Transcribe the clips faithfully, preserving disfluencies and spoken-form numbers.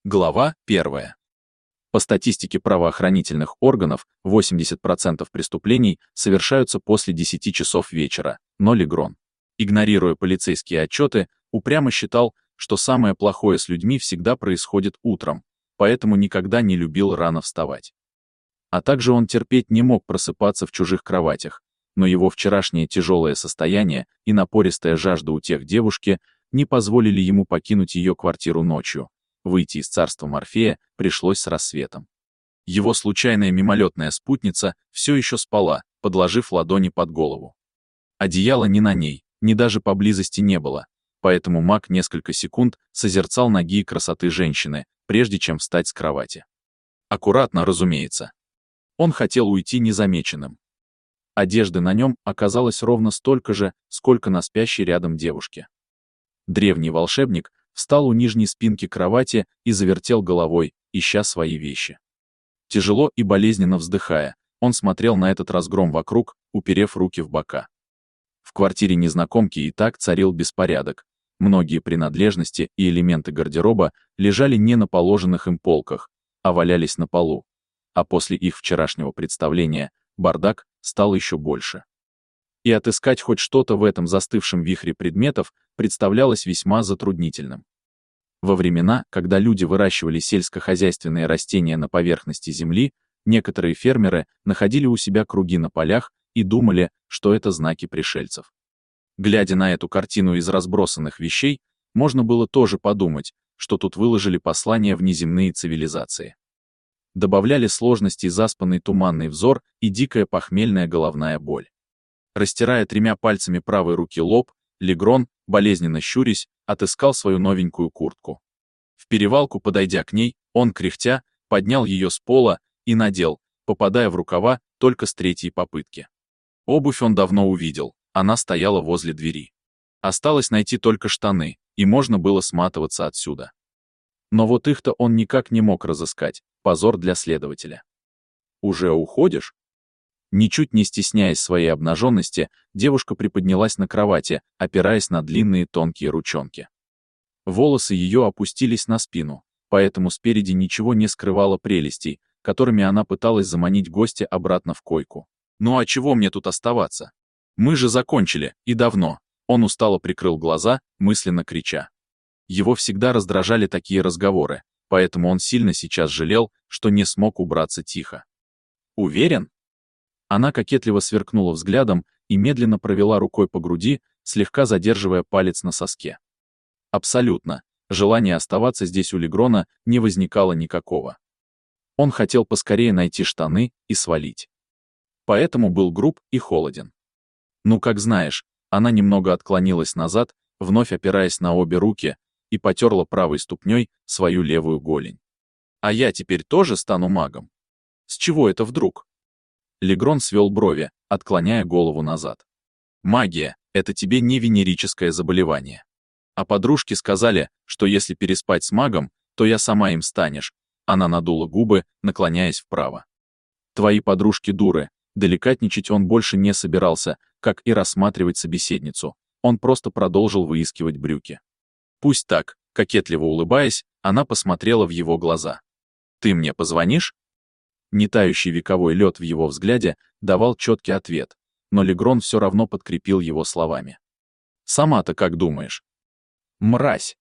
Глава первая. По статистике правоохранительных органов, восемьдесят процентов преступлений совершаются после десяти часов вечера, но Легрон, игнорируя полицейские отчеты, упрямо считал, что самое плохое с людьми всегда происходит утром, поэтому никогда не любил рано вставать. А также он терпеть не мог просыпаться в чужих кроватях, но его вчерашнее тяжелое состояние и напористая жажда утех девушки не позволили ему покинуть ее квартиру ночью. Выйти из царства Морфея пришлось с рассветом. Его случайная мимолетная спутница все еще спала, подложив ладони под голову. Одеяла ни на ней, ни даже поблизости не было, поэтому маг несколько секунд созерцал ноги и красоты женщины, прежде чем встать с кровати. Аккуратно, разумеется. Он хотел уйти незамеченным. Одежды на нем оказалось ровно столько же, сколько на спящей рядом девушке. Древний волшебник встал у нижней спинки кровати и завертел головой, ища свои вещи. Тяжело и болезненно вздыхая, он смотрел на этот разгром вокруг, уперев руки в бока. В квартире незнакомки и так царил беспорядок. Многие принадлежности и элементы гардероба лежали не на положенных им полках, а валялись на полу. А после их вчерашнего представления бардак стал еще больше. И отыскать хоть что-то в этом застывшем вихре предметов представлялось весьма затруднительным. Во времена, когда люди выращивали сельскохозяйственные растения на поверхности земли, некоторые фермеры находили у себя круги на полях и думали, что это знаки пришельцев. Глядя на эту картину из разбросанных вещей, можно было тоже подумать, что тут выложили послания внеземные цивилизации. Добавляли сложности заспанный туманный взор и дикая похмельная головная боль. Растирая тремя пальцами правой руки лоб, Легрон, болезненно щурясь, отыскал свою новенькую куртку. В перевалку, подойдя к ней, он, кряхтя, поднял ее с пола и надел, попадая в рукава только с третьей попытки. Обувь он давно увидел, она стояла возле двери. Осталось найти только штаны, и можно было сматываться отсюда. Но вот их-то он никак не мог разыскать, позор для следователя. «Уже уходишь?» Ничуть не стесняясь своей обнаженности, девушка приподнялась на кровати, опираясь на длинные тонкие ручонки. Волосы ее опустились на спину, поэтому спереди ничего не скрывало прелестей, которыми она пыталась заманить гостя обратно в койку. «Ну а чего мне тут оставаться? Мы же закончили, и давно». Он устало прикрыл глаза, мысленно крича. Его всегда раздражали такие разговоры, поэтому он сильно сейчас жалел, что не смог убраться тихо. «Уверен?» Она кокетливо сверкнула взглядом и медленно провела рукой по груди, слегка задерживая палец на соске. Абсолютно. Желания оставаться здесь у Легрона не возникало никакого. Он хотел поскорее найти штаны и свалить. Поэтому был груб и холоден. Ну, как знаешь, она немного отклонилась назад, вновь опираясь на обе руки, и потерла правой ступней свою левую голень. «А я теперь тоже стану магом? С чего это вдруг?» Легрон свел брови, отклоняя голову назад. «Магия — это тебе не венерическое заболевание. А подружки сказали, что если переспать с магом, то я сама им станешь». Она надула губы, наклоняясь вправо. «Твои подружки дуры». Деликатничать он больше не собирался, как и рассматривать собеседницу. Он просто продолжил выискивать брюки. «Пусть так», кокетливо улыбаясь, она посмотрела в его глаза. «Ты мне позвонишь?» Не тающий вековой лед в его взгляде давал четкий ответ, но Легрон все равно подкрепил его словами. «Сама-то как думаешь?» «Мразь!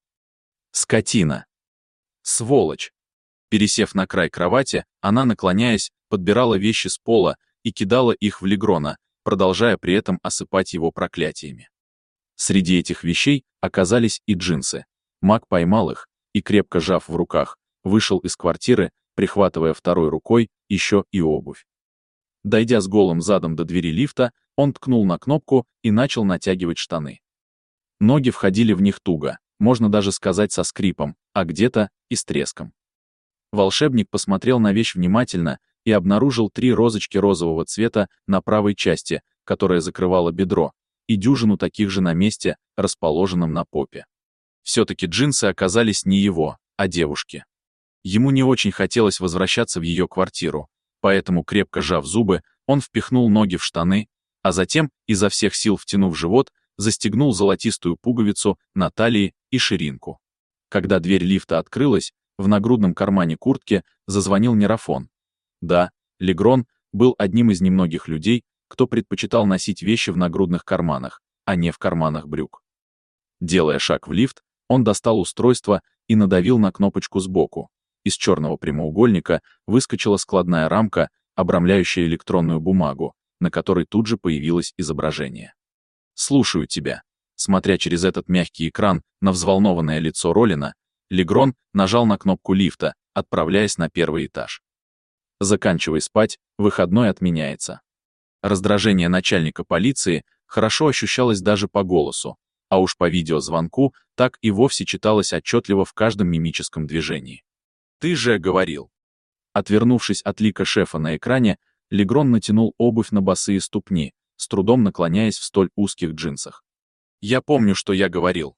Скотина! Сволочь!» Пересев на край кровати, она, наклоняясь, подбирала вещи с пола и кидала их в Легрона, продолжая при этом осыпать его проклятиями. Среди этих вещей оказались и джинсы. Маг поймал их и, крепко сжав в руках, вышел из квартиры, прихватывая второй рукой еще и обувь. Дойдя с голым задом до двери лифта, он ткнул на кнопку и начал натягивать штаны. Ноги входили в них туго, можно даже сказать со скрипом, а где-то и с треском. Волшебник посмотрел на вещь внимательно и обнаружил три розочки розового цвета на правой части, которая закрывала бедро, и дюжину таких же на месте, расположенном на попе. Все-таки джинсы оказались не его, а девушки. Ему не очень хотелось возвращаться в ее квартиру, поэтому, крепко сжав зубы, он впихнул ноги в штаны, а затем, изо всех сил втянув живот, застегнул золотистую пуговицу на талии и ширинку. Когда дверь лифта открылась, В нагрудном кармане куртки зазвонил нейрофон. Да, Легрон был одним из немногих людей, кто предпочитал носить вещи в нагрудных карманах, а не в карманах брюк. Делая шаг в лифт, он достал устройство и надавил на кнопочку сбоку. Из черного прямоугольника выскочила складная рамка, обрамляющая электронную бумагу, на которой тут же появилось изображение. «Слушаю тебя». Смотря через этот мягкий экран на взволнованное лицо Роллина, Легрон нажал на кнопку лифта, отправляясь на первый этаж. «Заканчивай спать, выходной отменяется». Раздражение начальника полиции хорошо ощущалось даже по голосу, а уж по видеозвонку так и вовсе читалось отчетливо в каждом мимическом движении. «Ты же говорил». Отвернувшись от лика шефа на экране, Легрон натянул обувь на босые ступни, с трудом наклоняясь в столь узких джинсах. «Я помню, что я говорил».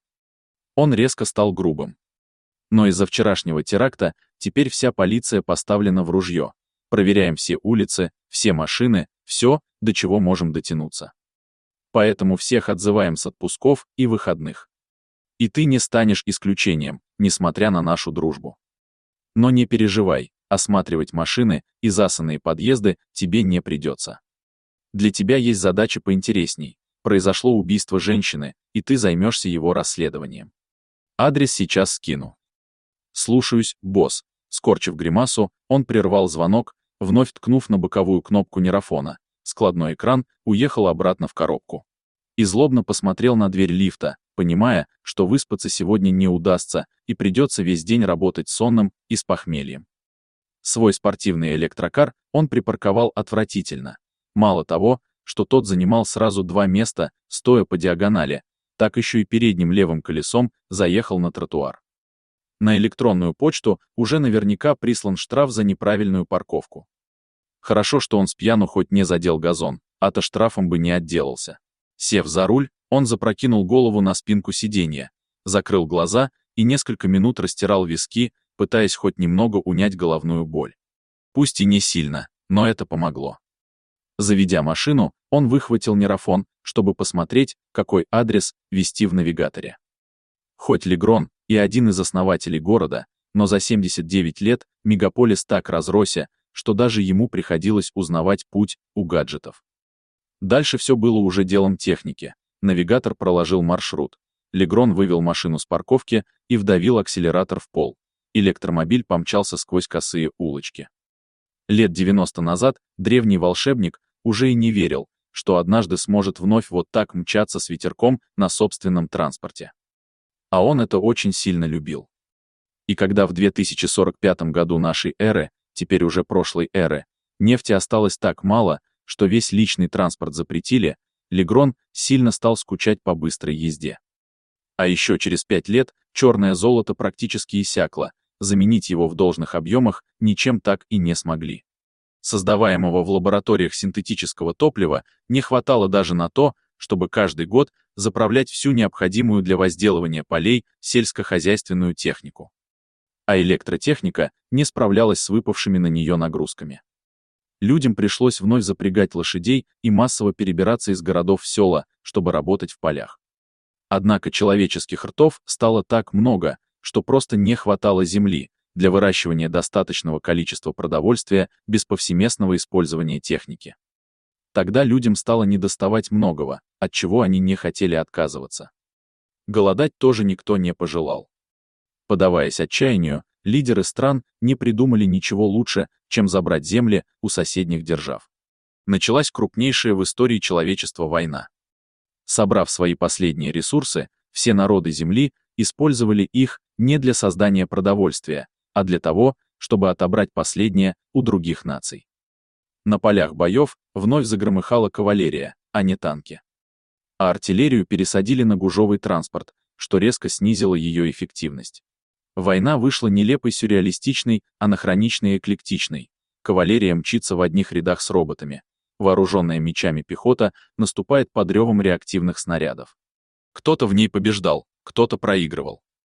Он резко стал грубым. Но из-за вчерашнего теракта теперь вся полиция поставлена в ружье. Проверяем все улицы, все машины, все, до чего можем дотянуться. Поэтому всех отзываем с отпусков и выходных. И ты не станешь исключением, несмотря на нашу дружбу. Но не переживай, осматривать машины и засанные подъезды тебе не придется. Для тебя есть задача поинтересней. Произошло убийство женщины, и ты займешься его расследованием. Адрес сейчас скину. Слушаюсь, босс. Скорчив гримасу, он прервал звонок, вновь ткнув на боковую кнопку нейрофона. Складной экран уехал обратно в коробку. И злобно посмотрел на дверь лифта, понимая, что выспаться сегодня не удастся и придется весь день работать сонным и с похмельем. Свой спортивный электрокар он припарковал отвратительно. Мало того, что тот занимал сразу два места, стоя по диагонали, так еще и передним левым колесом заехал на тротуар. На электронную почту уже наверняка прислан штраф за неправильную парковку. Хорошо, что он с пьяну хоть не задел газон, а-то штрафом бы не отделался. Сев за руль, он запрокинул голову на спинку сиденья, закрыл глаза и несколько минут растирал виски, пытаясь хоть немного унять головную боль. Пусть и не сильно, но это помогло. Заведя машину, он выхватил нейрофон, чтобы посмотреть, какой адрес ввести в навигаторе. Хоть Легрон и один из основателей города, но за семьдесят девять лет мегаполис так разросся, что даже ему приходилось узнавать путь у гаджетов. Дальше все было уже делом техники. Навигатор проложил маршрут. Легрон вывел машину с парковки и вдавил акселератор в пол. Электромобиль помчался сквозь косые улочки. Лет девяносто назад древний волшебник уже и не верил, что однажды сможет вновь вот так мчаться с ветерком на собственном транспорте. А он это очень сильно любил. И когда в две тысячи сорок пятом году нашей эры, теперь уже прошлой эры, нефти осталось так мало, что весь личный транспорт запретили, Легрон сильно стал скучать по быстрой езде. А еще через пять лет черное золото практически иссякло, заменить его в должных объемах ничем так и не смогли. Создаваемого в лабораториях синтетического топлива не хватало даже на то, чтобы каждый год заправлять всю необходимую для возделывания полей сельскохозяйственную технику. А электротехника не справлялась с выпавшими на нее нагрузками. Людям пришлось вновь запрягать лошадей и массово перебираться из городов в села, чтобы работать в полях. Однако человеческих ртов стало так много, что просто не хватало земли для выращивания достаточного количества продовольствия без повсеместного использования техники. Тогда людям стало недоставать многого, от чего они не хотели отказываться. Голодать тоже никто не пожелал. Поддаваясь отчаянию, лидеры стран не придумали ничего лучше, чем забрать земли у соседних держав. Началась крупнейшая в истории человечества война. Собрав свои последние ресурсы, все народы Земли использовали их не для создания продовольствия, а для того, чтобы отобрать последнее у других наций. На полях боев вновь загромыхала кавалерия, а не танки. А артиллерию пересадили на гужовый транспорт, что резко снизило ее эффективность. Война вышла нелепой сюрреалистичной, анахроничной и эклектичной. Кавалерия мчится в одних рядах с роботами. Вооруженная мечами пехота наступает под ревом реактивных снарядов. Кто-то в ней побеждал, кто-то проигрывал.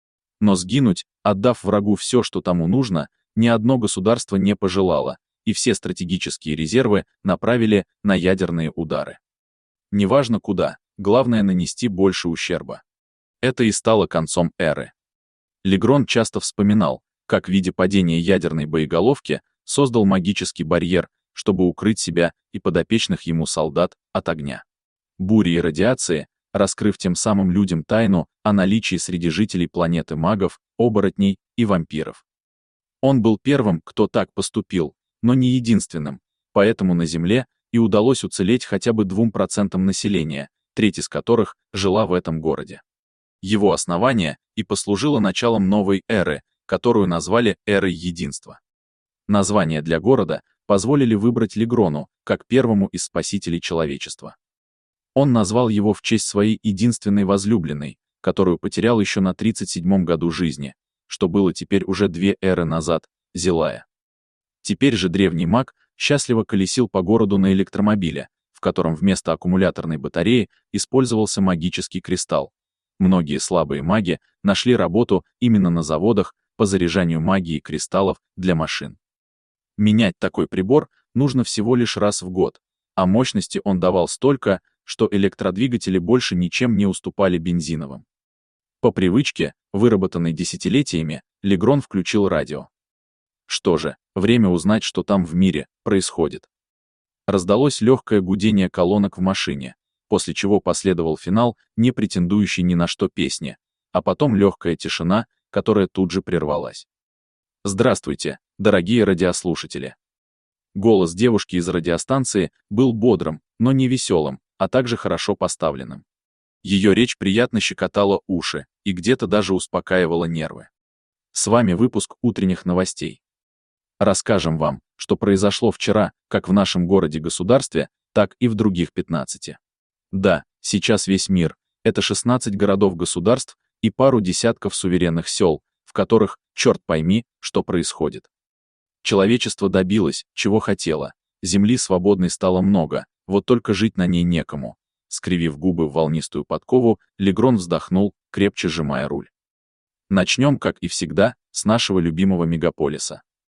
Но сгинуть, отдав врагу все, что тому нужно, ни одно государство не пожелало, и все стратегические резервы направили на ядерные удары. Неважно куда, главное нанести больше ущерба. Это и стало концом эры. Легрон часто вспоминал, как в виде падения ядерной боеголовки создал магический барьер, чтобы укрыть себя и подопечных ему солдат от огня, бури и радиации, раскрыв тем самым людям тайну о наличии среди жителей планеты магов, оборотней и вампиров. Он был первым, кто так поступил, но не единственным, поэтому на Земле и удалось уцелеть хотя бы двум процентам населения, треть из которых жила в этом городе. Его основание и послужило началом новой эры, которую назвали эрой единства. Название для города позволили выбрать Легрону, как первому из спасителей человечества. Он назвал его в честь своей единственной возлюбленной, которую потерял еще на тридцать седьмом году жизни, что было теперь уже две эры назад, Зелая. Теперь же древний маг счастливо колесил по городу на электромобиле, в котором вместо аккумуляторной батареи использовался магический кристалл. Многие слабые маги нашли работу именно на заводах по заряжанию магии кристаллов для машин. Менять такой прибор нужно всего лишь раз в год, а мощности он давал столько, что электродвигатели больше ничем не уступали бензиновым. По привычке, выработанной десятилетиями, Легрон включил радио. Что же, время узнать, что там в мире происходит. Раздалось легкое гудение колонок в машине, после чего последовал финал, не претендующий ни на что песни, а потом легкая тишина, которая тут же прервалась. Здравствуйте, дорогие радиослушатели. Голос девушки из радиостанции был бодрым, но не веселым, а также хорошо поставленным. Ее речь приятно щекотала уши и где-то даже успокаивала нервы. С вами выпуск утренних новостей. Расскажем вам, что произошло вчера, как в нашем городе-государстве, так и в других пятнадцати. Да, сейчас весь мир — это шестнадцать городов-государств и пару десятков суверенных сел, в которых, черт пойми, что происходит. Человечество добилось, чего хотело. Земли свободной стало много, вот только жить на ней некому. Скривив губы в волнистую подкову, Легрон вздохнул, крепче сжимая руль. Начнем, как и всегда, с нашего любимого мегаполиса.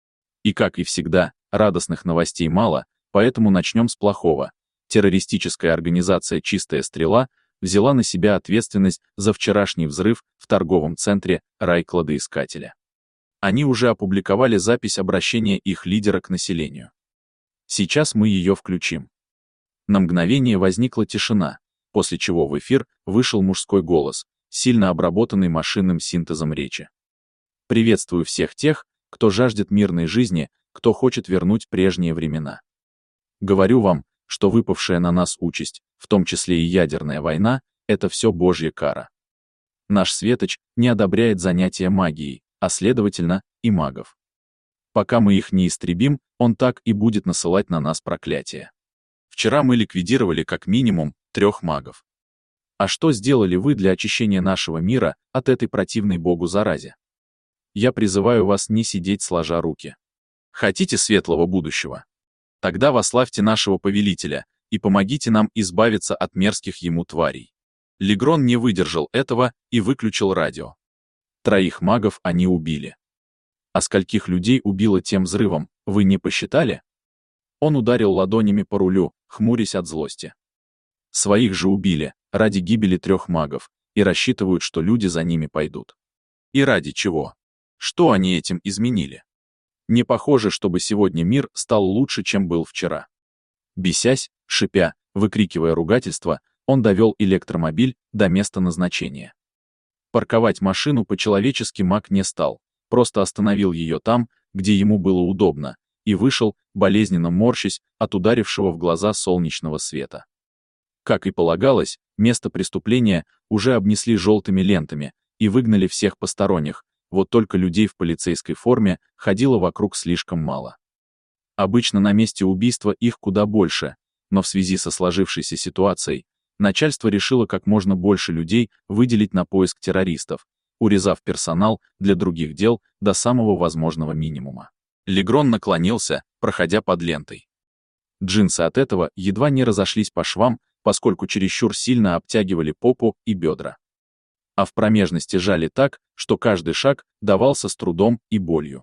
И как и всегда, радостных новостей мало, поэтому начнем с плохого. Террористическая организация «Чистая стрела» взяла на себя ответственность за вчерашний взрыв в торговом центре райкладоискателя. Они уже опубликовали запись обращения их лидера к населению. Сейчас мы ее включим. На мгновение возникла тишина, после чего в эфир вышел мужской голос, сильно обработанный машинным синтезом речи. Приветствую всех тех, кто жаждет мирной жизни, кто хочет вернуть прежние времена. Говорю вам, что выпавшая на нас участь, в том числе и ядерная война, это все Божья кара. Наш светоч не одобряет занятия магией, а следовательно, и магов. Пока мы их не истребим, он так и будет насылать на нас проклятия. Вчера мы ликвидировали как минимум трех магов. А что сделали вы для очищения нашего мира от этой противной Богу заразе? Я призываю вас не сидеть сложа руки. Хотите светлого будущего? Тогда восславьте нашего повелителя и помогите нам избавиться от мерзких ему тварей. Легрон не выдержал этого и выключил радио. Троих магов они убили. А скольких людей убило тем взрывом, вы не посчитали? Он ударил ладонями по рулю, хмурясь от злости. Своих же убили, ради гибели трех магов, и рассчитывают, что люди за ними пойдут. И ради чего? Что они этим изменили? Не похоже, чтобы сегодня мир стал лучше, чем был вчера. Бесясь, шипя, выкрикивая ругательства, он довел электромобиль до места назначения. Парковать машину по-человечески маг не стал, просто остановил ее там, где ему было удобно, и вышел, болезненно морщась от ударившего в глаза солнечного света. Как и полагалось, место преступления уже обнесли желтыми лентами и выгнали всех посторонних, вот только людей в полицейской форме ходило вокруг слишком мало. Обычно на месте убийства их куда больше, но в связи со сложившейся ситуацией, начальство решило как можно больше людей выделить на поиск террористов, урезав персонал для других дел до самого возможного минимума. Легрон наклонился, проходя под лентой. Джинсы от этого едва не разошлись по швам, поскольку чересчур сильно обтягивали попу и бедра. А в промежности жали так, что каждый шаг давался с трудом и болью.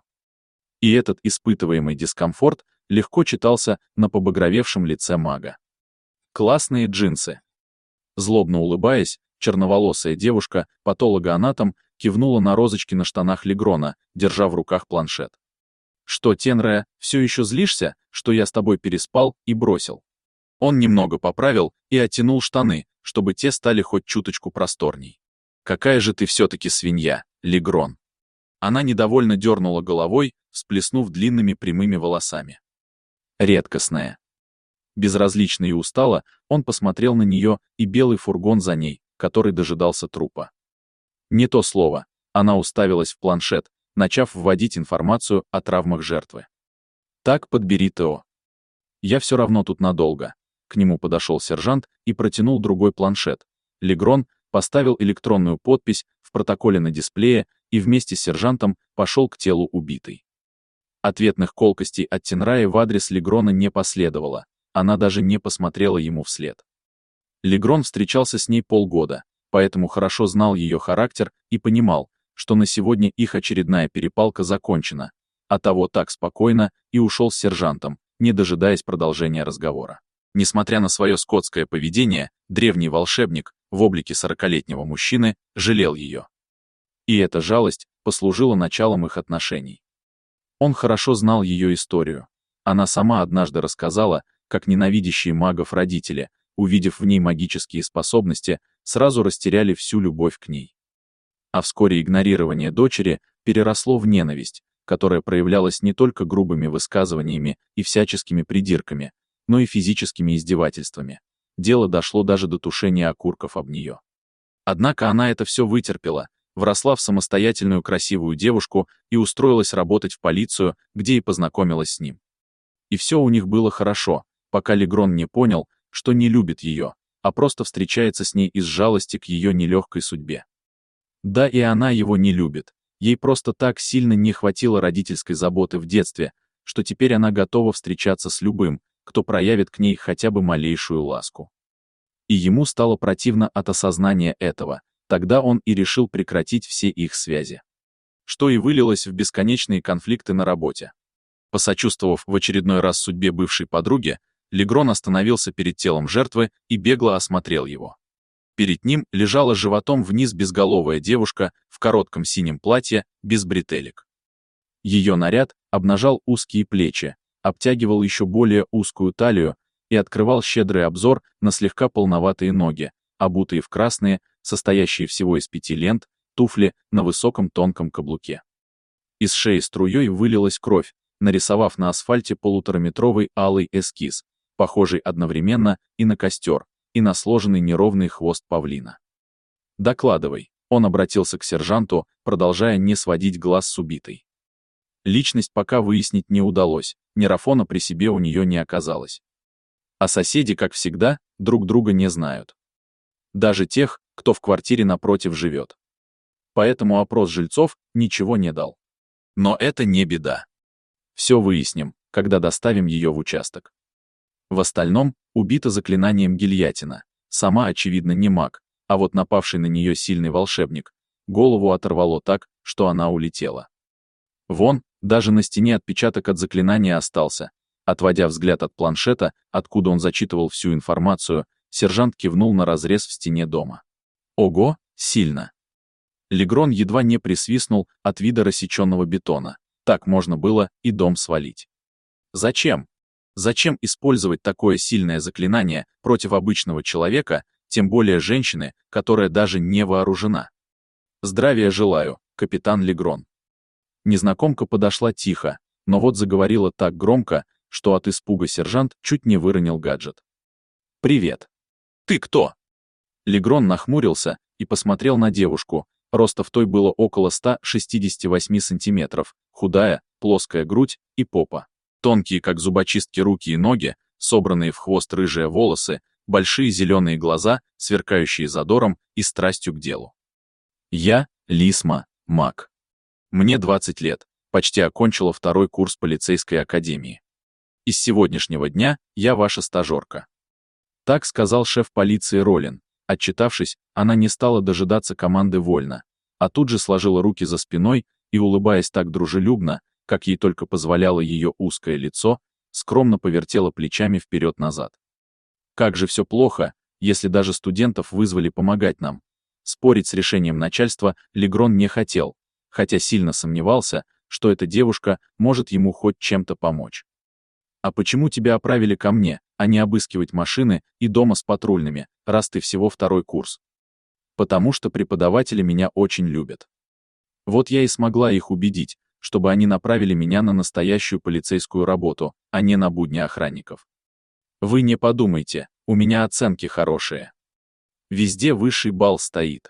И этот испытываемый дискомфорт легко читался на побагровевшем лице мага. Классные джинсы. Злобно улыбаясь, черноволосая девушка, патологоанатом, кивнула на розочки на штанах Легрона, держа в руках планшет. «Что, Тенре, все еще злишься, что я с тобой переспал и бросил?» Он немного поправил и оттянул штаны, чтобы те стали хоть чуточку просторней. «Какая же ты все-таки свинья, Легрон!» Она недовольно дернула головой, всплеснув длинными прямыми волосами. «Редкостная». Безразлично и устало, он посмотрел на нее и белый фургон за ней, который дожидался трупа. Не то слово, она уставилась в планшет, начав вводить информацию о травмах жертвы. «Так, подбери ТО. Я все равно тут надолго». К нему подошел сержант и протянул другой планшет. Легрон поставил электронную подпись в протоколе на дисплее и вместе с сержантом пошел к телу убитой. Ответных колкостей от Тенраи в адрес Легрона не последовало, она даже не посмотрела ему вслед. Легрон встречался с ней полгода, поэтому хорошо знал ее характер и понимал, что на сегодня их очередная перепалка закончена, а того так спокойно и ушел с сержантом, не дожидаясь продолжения разговора. Несмотря на свое скотское поведение, древний волшебник в облике сорокалетнего мужчины жалел ее. И эта жалость послужила началом их отношений. Он хорошо знал ее историю. Она сама однажды рассказала, как ненавидящие магов родители, увидев в ней магические способности, сразу растеряли всю любовь к ней. А вскоре игнорирование дочери переросло в ненависть, которая проявлялась не только грубыми высказываниями и всяческими придирками, но и физическими издевательствами. Дело дошло даже до тушения окурков об нее. Однако она это все вытерпела, вросла в самостоятельную красивую девушку и устроилась работать в полицию, где и познакомилась с ним. И все у них было хорошо, пока Легрон не понял, что не любит ее, а просто встречается с ней из жалости к ее нелегкой судьбе. Да, и она его не любит, ей просто так сильно не хватило родительской заботы в детстве, что теперь она готова встречаться с любым, кто проявит к ней хотя бы малейшую ласку. И ему стало противно от осознания этого, тогда он и решил прекратить все их связи. Что и вылилось в бесконечные конфликты на работе. Посочувствовав в очередной раз судьбе бывшей подруги, Легрон остановился перед телом жертвы и бегло осмотрел его. Перед ним лежала животом вниз безголовая девушка в коротком синем платье, без бретелек. Ее наряд обнажал узкие плечи, обтягивал еще более узкую талию и открывал щедрый обзор на слегка полноватые ноги, обутые в красные, состоящие всего из пяти лент, туфли на высоком тонком каблуке. Из шеи струей вылилась кровь, нарисовав на асфальте полутораметровый алый эскиз, похожий одновременно и на костер, и на сложенный неровный хвост павлина. «Докладывай», — он обратился к сержанту, продолжая не сводить глаз с убитой. Личность пока выяснить не удалось, нейрофона при себе у нее не оказалось. А соседи, как всегда, друг друга не знают. Даже тех, кто в квартире напротив живет. Поэтому опрос жильцов ничего не дал. Но это не беда. Все выясним, когда доставим ее в участок. В остальном, убита заклинанием гильятина, сама, очевидно, не маг, а вот напавший на нее сильный волшебник, голову оторвало так, что она улетела. Вон, даже на стене отпечаток от заклинания остался. Отводя взгляд от планшета, откуда он зачитывал всю информацию, сержант кивнул на разрез в стене дома. Ого, сильно. Легрон едва не присвистнул от вида рассеченного бетона. Так можно было и дом свалить. Зачем? Зачем использовать такое сильное заклинание против обычного человека, тем более женщины, которая даже не вооружена? Здравия желаю, капитан Легрон. Незнакомка подошла тихо, но вот заговорила так громко, что от испуга сержант чуть не выронил гаджет. «Привет. Ты кто?» Легрон нахмурился и посмотрел на девушку. Роста в той было около ста шестидесяти восьми сантиметров, худая, плоская грудь и попа. Тонкие, как зубочистки, руки и ноги, собранные в хвост рыжие волосы, большие зеленые глаза, сверкающие задором и страстью к делу. «Я — Лисма, маг. Мне двадцать лет, почти окончила второй курс полицейской академии. И с сегодняшнего дня я ваша стажерка». Так сказал шеф полиции Ролин. Отчитавшись, она не стала дожидаться команды вольно, а тут же сложила руки за спиной и, улыбаясь так дружелюбно, как ей только позволяло ее узкое лицо, скромно повертела плечами вперед-назад. «Как же все плохо, если даже студентов вызвали помогать нам. Спорить с решением начальства Легрон не хотел, хотя сильно сомневался, что эта девушка может ему хоть чем-то помочь. «А почему тебя оправили ко мне, а не обыскивать машины и дома с патрульными, раз ты всего второй курс?» «Потому что преподаватели меня очень любят. Вот я и смогла их убедить, чтобы они направили меня на настоящую полицейскую работу, а не на будни охранников. Вы не подумайте, у меня оценки хорошие. Везде высший балл стоит».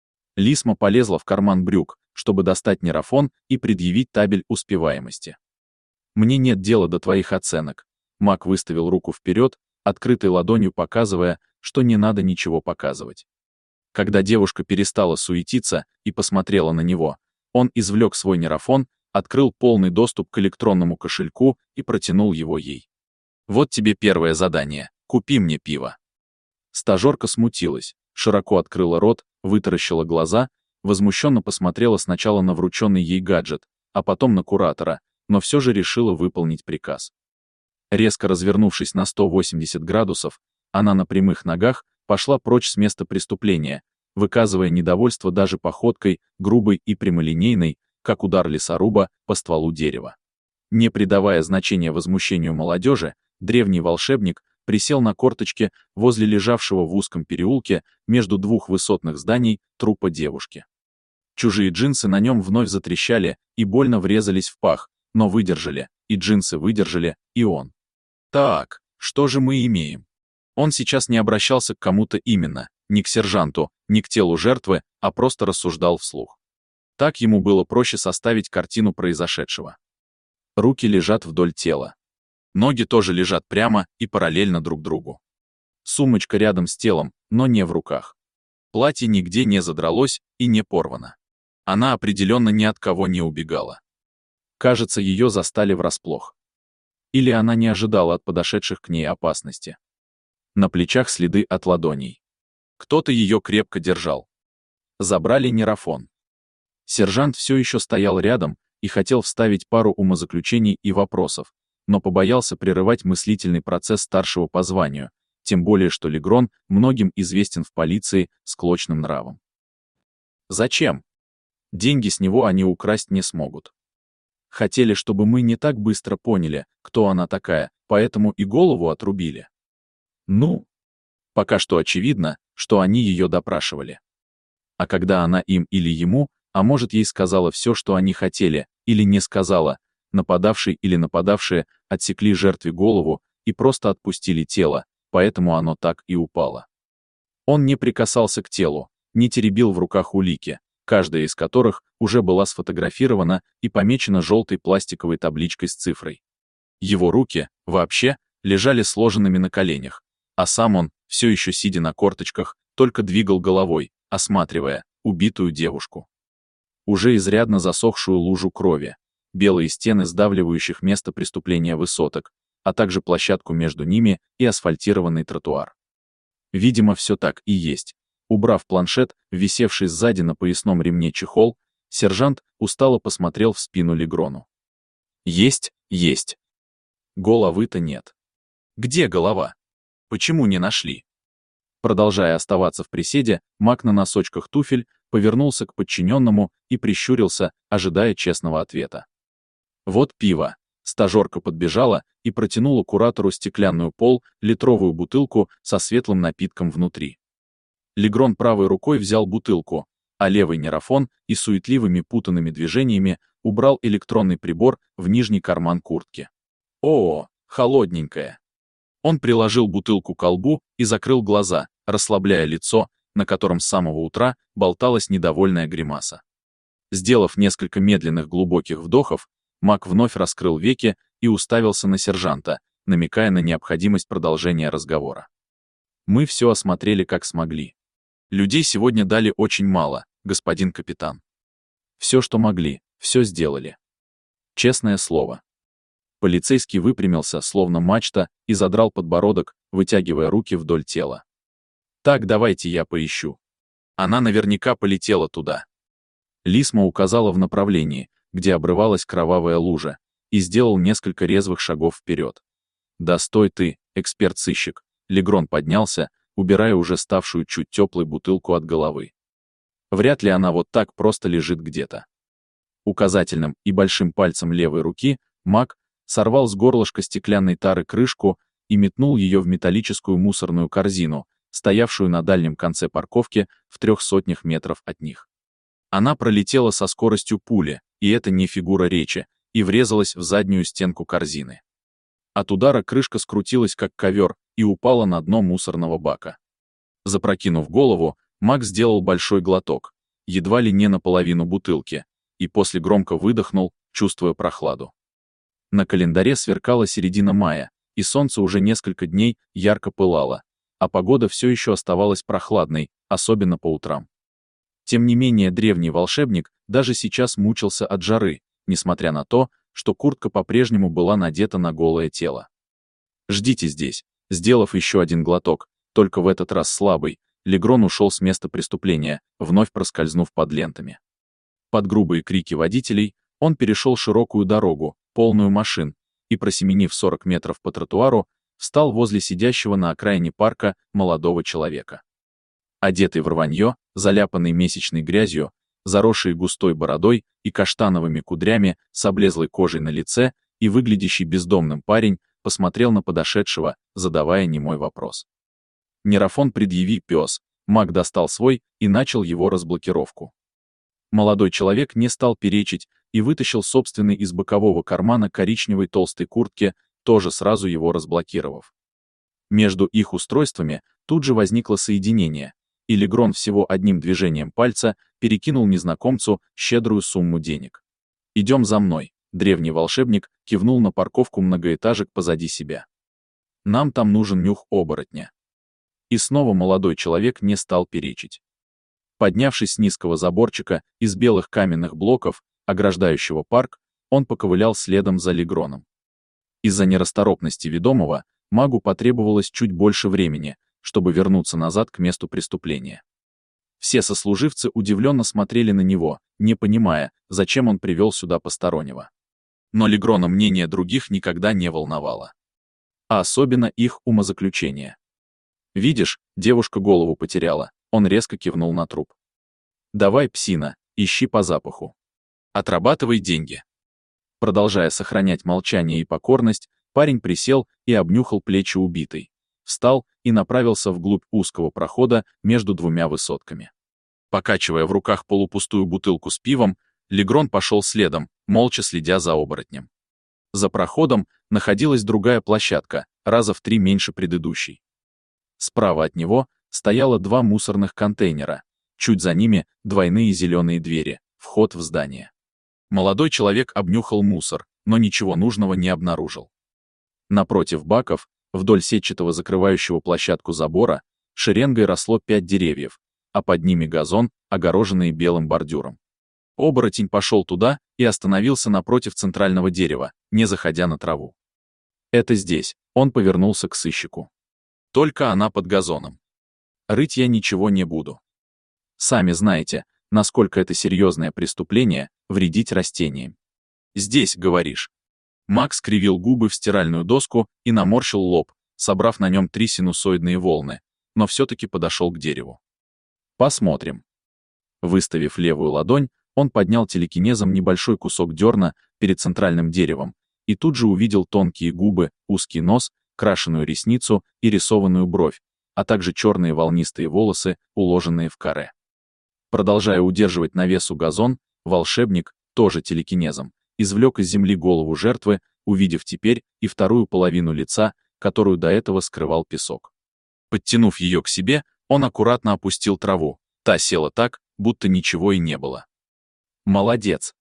Лисма полезла в карман брюк, чтобы достать нейрофон и предъявить табель успеваемости. «Мне нет дела до твоих оценок». Мак выставил руку вперед, открытой ладонью показывая, что не надо ничего показывать. Когда девушка перестала суетиться и посмотрела на него, он извлек свой нейрофон, открыл полный доступ к электронному кошельку и протянул его ей. «Вот тебе первое задание. Купи мне пиво». Стажерка смутилась, широко открыла рот, вытаращила глаза, возмущенно посмотрела сначала на врученный ей гаджет, а потом на куратора, но все же решила выполнить приказ. Резко развернувшись на сто восемьдесят градусов, она на прямых ногах пошла прочь с места преступления, выказывая недовольство даже походкой, грубой и прямолинейной, как удар лесоруба по стволу дерева. Не придавая значения возмущению молодежи, древний волшебник присел на корточки возле лежавшего в узком переулке между двух высотных зданий трупа девушки. Чужие джинсы на нем вновь затрещали и больно врезались в пах, но выдержали, и джинсы выдержали, и он. Так, что же мы имеем? Он сейчас не обращался к кому-то именно, ни к сержанту, ни к телу жертвы, а просто рассуждал вслух. Так ему было проще составить картину произошедшего. Руки лежат вдоль тела. Ноги тоже лежат прямо и параллельно друг другу. Сумочка рядом с телом, но не в руках. Платье нигде не задралось и не порвано. Она определенно ни от кого не убегала. Кажется, ее застали врасплох. Или она не ожидала от подошедших к ней опасности. На плечах следы от ладоней. Кто-то ее крепко держал. Забрали нейрофон. Сержант все еще стоял рядом и хотел вставить пару умозаключений и вопросов, но побоялся прерывать мыслительный процесс старшего по званию, тем более что Легрон многим известен в полиции склочным нравом. Зачем? Деньги с него они украсть не смогут. Хотели, чтобы мы не так быстро поняли, кто она такая, поэтому и голову отрубили. Ну, пока что очевидно, что они ее допрашивали. А когда она им или ему, а может ей сказала все, что они хотели, или не сказала, нападавший или нападавшие отсекли жертве голову и просто отпустили тело, поэтому оно так и упало. Он не прикасался к телу, не теребил в руках улики, каждая из которых уже была сфотографирована и помечена желтой пластиковой табличкой с цифрой. Его руки, вообще, лежали сложенными на коленях, а сам он, все еще сидя на корточках, только двигал головой, осматривая убитую девушку. Уже изрядно засохшую лужу крови, белые стены сдавливающих место преступления высоток, а также площадку между ними и асфальтированный тротуар. Видимо, все так и есть. Убрав планшет, висевший сзади на поясном ремне чехол, сержант устало посмотрел в спину Легрону. Есть, есть. Головы-то нет. Где голова? Почему не нашли? Продолжая оставаться в приседе, Мак на носочках туфель повернулся к подчиненному и прищурился, ожидая честного ответа. Вот пиво. Стажерка подбежала и протянула куратору стеклянную пол-литровую бутылку со светлым напитком внутри. Легрон правой рукой взял бутылку, а левый нейрофон и суетливыми путанными движениями убрал электронный прибор в нижний карман куртки. О, холодненькая. Он приложил бутылку к колбу и закрыл глаза, расслабляя лицо, на котором с самого утра болталась недовольная гримаса. Сделав несколько медленных глубоких вдохов, Мак вновь раскрыл веки и уставился на сержанта, намекая на необходимость продолжения разговора. Мы все осмотрели как смогли. Людей сегодня дали очень мало, господин капитан. Все, что могли, все сделали. Честное слово. Полицейский выпрямился, словно мачта, и задрал подбородок, вытягивая руки вдоль тела. Так, давайте я поищу. Она наверняка полетела туда. Лисма указала в направлении, где обрывалась кровавая лужа, и сделал несколько резвых шагов вперед. Да стой ты, эксперт-сыщик. Легрон поднялся, убирая уже ставшую чуть теплой бутылку от головы. Вряд ли она вот так просто лежит где-то. Указательным и большим пальцем левой руки Мак сорвал с горлышка стеклянной тары крышку и метнул ее в металлическую мусорную корзину, стоявшую на дальнем конце парковки в трех сотнях метров от них. Она пролетела со скоростью пули, и это не фигура речи, и врезалась в заднюю стенку корзины. От удара крышка скрутилась как ковер и упала на дно мусорного бака. Запрокинув голову, Мак сделал большой глоток, едва ли не наполовину бутылки, и после громко выдохнул, чувствуя прохладу. На календаре сверкала середина мая, и солнце уже несколько дней ярко пылало, а погода все еще оставалась прохладной, особенно по утрам. Тем не менее древний волшебник даже сейчас мучился от жары, несмотря на то, что куртка по-прежнему была надета на голое тело. «Ждите здесь», сделав еще один глоток, только в этот раз слабый, Легрон ушел с места преступления, вновь проскользнув под лентами. Под грубые крики водителей он перешел широкую дорогу, полную машин, и, просеменив сорок метров по тротуару, встал возле сидящего на окраине парка молодого человека. Одетый в рванье, заляпанный месячной грязью, заросший густой бородой и каштановыми кудрями с облезлой кожей на лице и выглядящий бездомным парень посмотрел на подошедшего, задавая немой вопрос. «Нерафон предъяви, пес», Мак достал свой и начал его разблокировку. Молодой человек не стал перечить и вытащил собственный из бокового кармана коричневой толстой куртки, тоже сразу его разблокировав. Между их устройствами тут же возникло соединение, и Легрон всего одним движением пальца перекинул незнакомцу щедрую сумму денег. «Идем за мной», — древний волшебник кивнул на парковку многоэтажек позади себя. «Нам там нужен нюх оборотня». И снова молодой человек не стал перечить. Поднявшись с низкого заборчика из белых каменных блоков, ограждающего парк, он поковылял следом за Легроном. Из-за нерасторопности ведомого магу потребовалось чуть больше времени, чтобы вернуться назад к месту преступления. Все сослуживцы удивленно смотрели на него, не понимая, зачем он привел сюда постороннего. Но Легрона мнение других никогда не волновало. А особенно их умозаключение. «Видишь, девушка голову потеряла», он резко кивнул на труп. «Давай, псина, ищи по запаху. Отрабатывай деньги». Продолжая сохранять молчание и покорность, парень присел и обнюхал плечи убитой, встал и направился вглубь узкого прохода между двумя высотками. Покачивая в руках полупустую бутылку с пивом, Легрон пошел следом, молча следя за оборотнем. За проходом находилась другая площадка, раза в три меньше предыдущей. Справа от него стояло два мусорных контейнера, чуть за ними двойные зеленые двери, вход в здание. Молодой человек обнюхал мусор, но ничего нужного не обнаружил. Напротив баков, вдоль сетчатого закрывающего площадку забора, шеренгой росло пять деревьев, а под ними газон, огороженный белым бордюром. Оборотень пошел туда и остановился напротив центрального дерева, не заходя на траву. «Это здесь», он повернулся к сыщику. «Только она под газоном. Рыть я ничего не буду. Сами знаете, насколько это серьезное преступление — вредить растениям. Здесь, говоришь». Макс скривил губы в стиральную доску и наморщил лоб, собрав на нем три синусоидные волны, но все-таки подошел к дереву. «Посмотрим». Выставив левую ладонь, он поднял телекинезом небольшой кусок дерна перед центральным деревом и тут же увидел тонкие губы, узкий нос, крашеную ресницу и рисованную бровь, а также черные волнистые волосы, уложенные в каре. Продолжая удерживать на весу газон, волшебник, тоже телекинезом, извлек из земли голову жертвы, увидев теперь и вторую половину лица, которую до этого скрывал песок. Подтянув ее к себе, он аккуратно опустил траву, та села так, будто ничего и не было. «Молодец!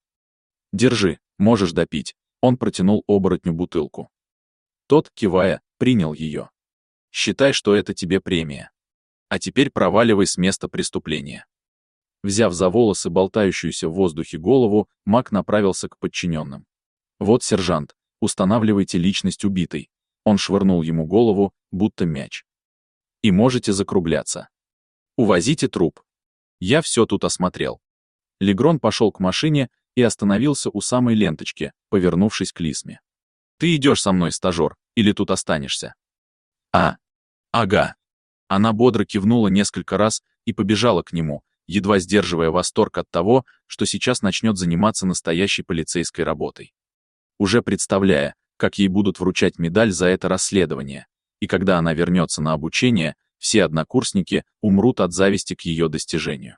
Держи, можешь допить», он протянул оборотню бутылку. Тот, кивая, принял ее. «Считай, что это тебе премия. А теперь проваливай с места преступления». Взяв за волосы болтающуюся в воздухе голову, Мак направился к подчиненным. «Вот, сержант, устанавливайте личность убитой». Он швырнул ему голову, будто мяч. «И можете закругляться. Увозите труп. Я все тут осмотрел». Легрон пошел к машине и остановился у самой ленточки, повернувшись к Лисме. «Ты идешь со мной, стажер, или тут останешься?» «А, ага». Она бодро кивнула несколько раз и побежала к нему, едва сдерживая восторг от того, что сейчас начнет заниматься настоящей полицейской работой. Уже представляя, как ей будут вручать медаль за это расследование, и когда она вернется на обучение, все однокурсники умрут от зависти к ее достижению.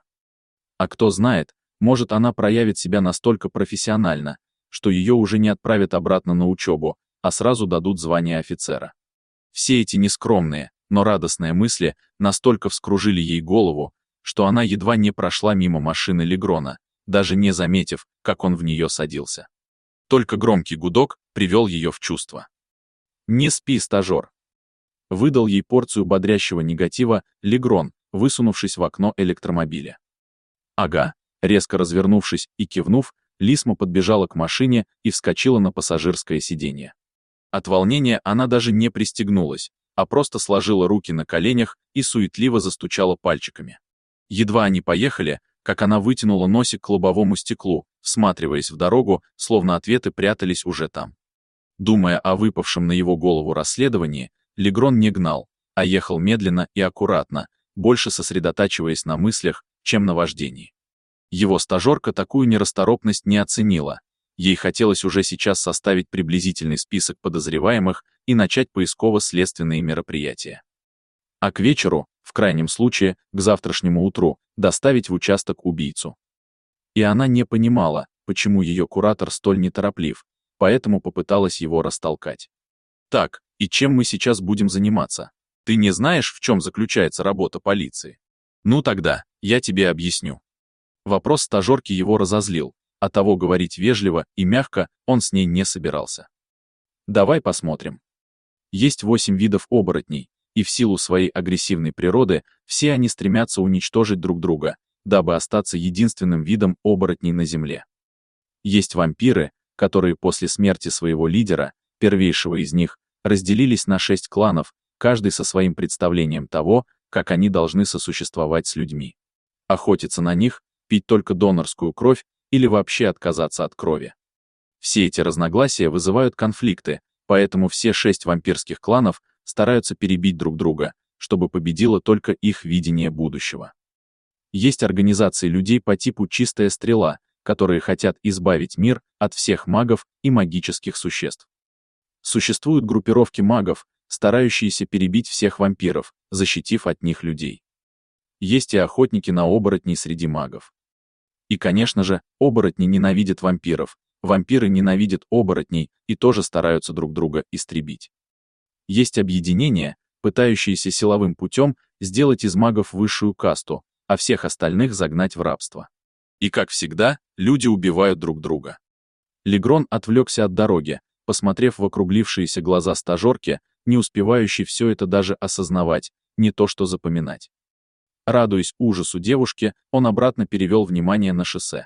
А кто знает, может, она проявит себя настолько профессионально, что ее уже не отправят обратно на учебу, а сразу дадут звание офицера. Все эти нескромные, но радостные мысли настолько вскружили ей голову, что она едва не прошла мимо машины Легрона, даже не заметив, как он в нее садился. Только громкий гудок привел ее в чувство. «Не спи, стажер!» Выдал ей порцию бодрящего негатива Легрон, высунувшись в окно электромобиля. «Ага», резко развернувшись и кивнув, Лисма подбежала к машине и вскочила на пассажирское сиденье. От волнения она даже не пристегнулась, а просто сложила руки на коленях и суетливо застучала пальчиками. Едва они поехали, как она вытянула носик к лобовому стеклу, всматриваясь в дорогу, словно ответы прятались уже там. Думая о выпавшем на его голову расследовании, Легрон не гнал, а ехал медленно и аккуратно, больше сосредотачиваясь на мыслях, чем на вождении. Его стажерка такую нерасторопность не оценила. Ей хотелось уже сейчас составить приблизительный список подозреваемых и начать поисково-следственные мероприятия. А к вечеру, в крайнем случае, к завтрашнему утру, доставить в участок убийцу. И она не понимала, почему ее куратор столь нетороплив, поэтому попыталась его растолкать. «Так, и чем мы сейчас будем заниматься? Ты не знаешь, в чем заключается работа полиции? Ну тогда, я тебе объясню». Вопрос стажерки его разозлил, а того говорить вежливо и мягко он с ней не собирался. «Давай посмотрим. Есть восемь видов оборотней, и в силу своей агрессивной природы все они стремятся уничтожить друг друга, дабы остаться единственным видом оборотней на Земле. Есть вампиры, которые после смерти своего лидера, первейшего из них, разделились на шесть кланов, каждый со своим представлением того, как они должны сосуществовать с людьми. Охотиться на них, пить только донорскую кровь или вообще отказаться от крови. Все эти разногласия вызывают конфликты, поэтому все шесть вампирских кланов стараются перебить друг друга, чтобы победило только их видение будущего. Есть организации людей по типу «Чистая стрела», которые хотят избавить мир от всех магов и магических существ. Существуют группировки магов, старающиеся перебить всех вампиров, защитив от них людей. Есть и охотники на оборотней среди магов. И, конечно же, оборотни ненавидят вампиров, вампиры ненавидят оборотней и тоже стараются друг друга истребить. Есть объединения, пытающиеся силовым путем сделать из магов высшую касту, а всех остальных загнать в рабство. И, как всегда, люди убивают друг друга. Легрон отвлекся от дороги, посмотрев в округлившиеся глаза стажерки, не успевающей все это даже осознавать, не то что запоминать. Радуясь ужасу девушки, он обратно перевел внимание на шоссе.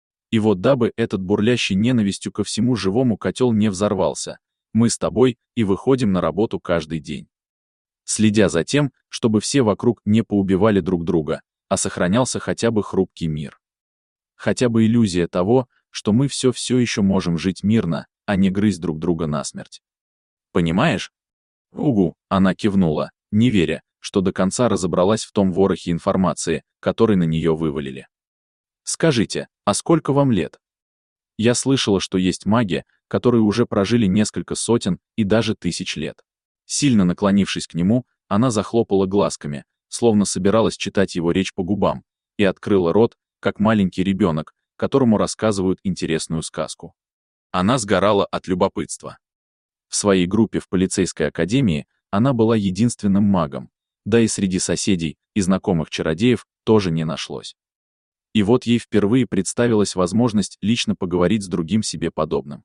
И вот дабы этот бурлящий ненавистью ко всему живому котел не взорвался, мы с тобой и выходим на работу каждый день. Следя за тем, чтобы все вокруг не поубивали друг друга, а сохранялся хотя бы хрупкий мир. Хотя бы иллюзия того, что мы все все еще можем жить мирно, а не грызть друг друга насмерть. Понимаешь? Угу, она кивнула, не веря, что до конца разобралась в том ворохе информации, который на нее вывалили. Скажите, а сколько вам лет? Я слышала, что есть маги, которые уже прожили несколько сотен и даже тысяч лет. Сильно наклонившись к нему, она захлопала глазками, словно собиралась читать его речь по губам, и открыла рот, как маленький ребенок, которому рассказывают интересную сказку. Она сгорала от любопытства. В своей группе в полицейской академии она была единственным магом, да и среди соседей и знакомых чародеев тоже не нашлось. И вот ей впервые представилась возможность лично поговорить с другим себе подобным.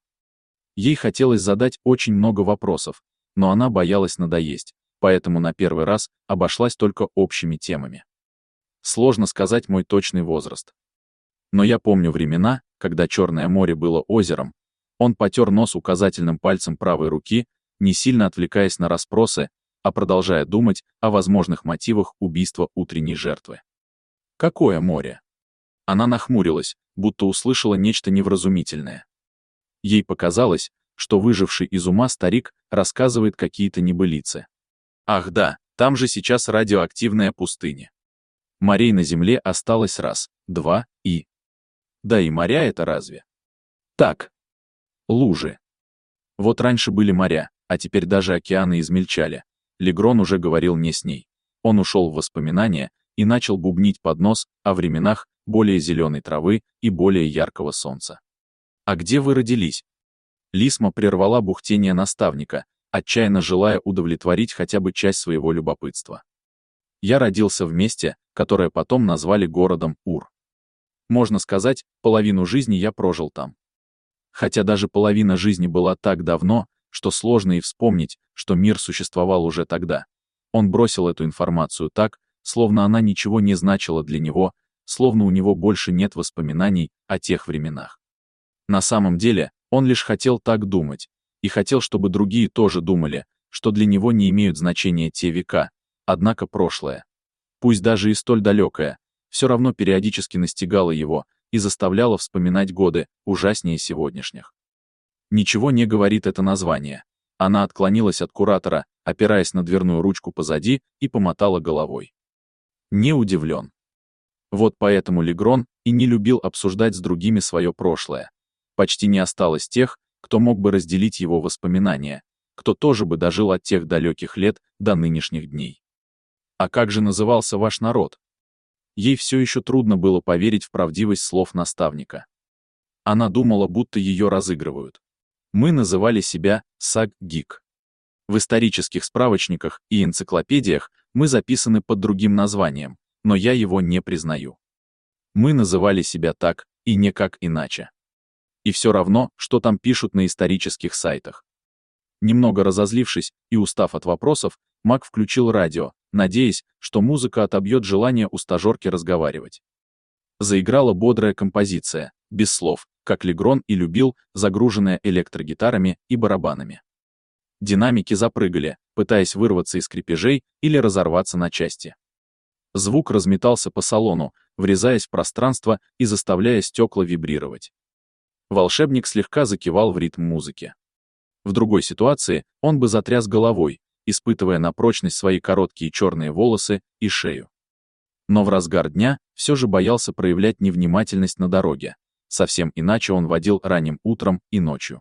Ей хотелось задать очень много вопросов, но она боялась надоесть, поэтому на первый раз обошлась только общими темами. Сложно сказать мой точный возраст. Но я помню времена, когда Черное море было озером. Он потер нос указательным пальцем правой руки, не сильно отвлекаясь на расспросы, а продолжая думать о возможных мотивах убийства утренней жертвы. Какое море? Она нахмурилась, будто услышала нечто невразумительное. Ей показалось, что выживший из ума старик рассказывает какие-то небылицы. Ах да, там же сейчас радиоактивная пустыня. Морей на Земле осталось раз, два и... Да и моря это разве? Так. Лужи. Вот раньше были моря, а теперь даже океаны измельчали. Легрон уже говорил не с ней. Он ушел в воспоминания и начал бубнить под нос о временах более зеленой травы и более яркого солнца. «А где вы родились?» Лисма прервала бухтение наставника, отчаянно желая удовлетворить хотя бы часть своего любопытства. «Я родился в месте, которое потом назвали городом Ур. Можно сказать, половину жизни я прожил там. Хотя даже половина жизни была так давно, что сложно и вспомнить, что мир существовал уже тогда. Он бросил эту информацию так, словно она ничего не значила для него, словно у него больше нет воспоминаний о тех временах. На самом деле, он лишь хотел так думать, и хотел, чтобы другие тоже думали, что для него не имеют значения те века, однако прошлое, пусть даже и столь далекое, все равно периодически настигало его и заставляло вспоминать годы, ужаснее сегодняшних. Ничего не говорит это название. Она отклонилась от куратора, опираясь на дверную ручку позади, и помотала головой. Не удивлен. Вот поэтому Легрон и не любил обсуждать с другими свое прошлое. Почти не осталось тех, кто мог бы разделить его воспоминания, кто тоже бы дожил от тех далеких лет до нынешних дней. А как же назывался ваш народ? Ей все еще трудно было поверить в правдивость слов наставника. Она думала, будто ее разыгрывают. Мы называли себя Саг-Гик. В исторических справочниках и энциклопедиях мы записаны под другим названием, но я его не признаю. Мы называли себя так, и никак иначе. И все равно, что там пишут на исторических сайтах. Немного разозлившись и устав от вопросов, Мак включил радио, надеясь, что музыка отобьет желание у стажерки разговаривать. Заиграла бодрая композиция, без слов, как Легрон и любил, загруженная электрогитарами и барабанами. Динамики запрыгали, пытаясь вырваться из крепежей или разорваться на части. Звук разметался по салону, врезаясь в пространство и заставляя стекла вибрировать. Волшебник слегка закивал в ритм музыки. В другой ситуации он бы затряс головой, испытывая на прочность свои короткие черные волосы и шею. Но в разгар дня все же боялся проявлять невнимательность на дороге. Совсем иначе он водил ранним утром и ночью.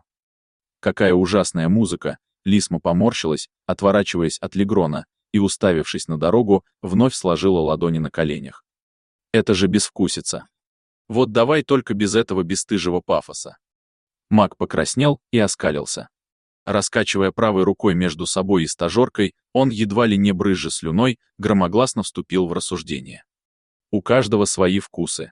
Какая ужасная музыка! Лисма поморщилась, отворачиваясь от Легрона, и, уставившись на дорогу, вновь сложила ладони на коленях. Это же безвкусица. Вот давай только без этого бесстыжего пафоса. Мак покраснел и оскалился. Раскачивая правой рукой между собой и стажеркой, он, едва ли не брызжа слюной, громогласно вступил в рассуждение. У каждого свои вкусы.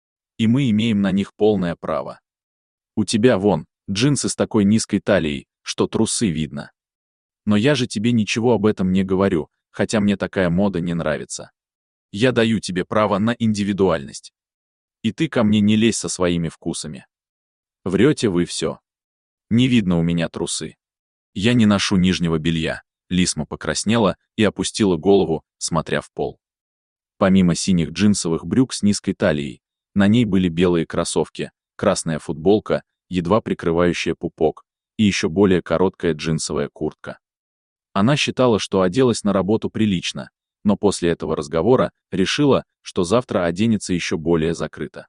И мы имеем на них полное право. У тебя, вон, джинсы с такой низкой талией, что трусы видно. Но я же тебе ничего об этом не говорю, хотя мне такая мода не нравится. Я даю тебе право на индивидуальность. И ты ко мне не лезь со своими вкусами. Врете вы все. Не видно у меня трусы. Я не ношу нижнего белья. Лисма покраснела и опустила голову, смотря в пол. Помимо синих джинсовых брюк с низкой талией, на ней были белые кроссовки, красная футболка, едва прикрывающая пупок, и еще более короткая джинсовая куртка. Она считала, что оделась на работу прилично, но после этого разговора решила, что завтра оденется еще более закрыто.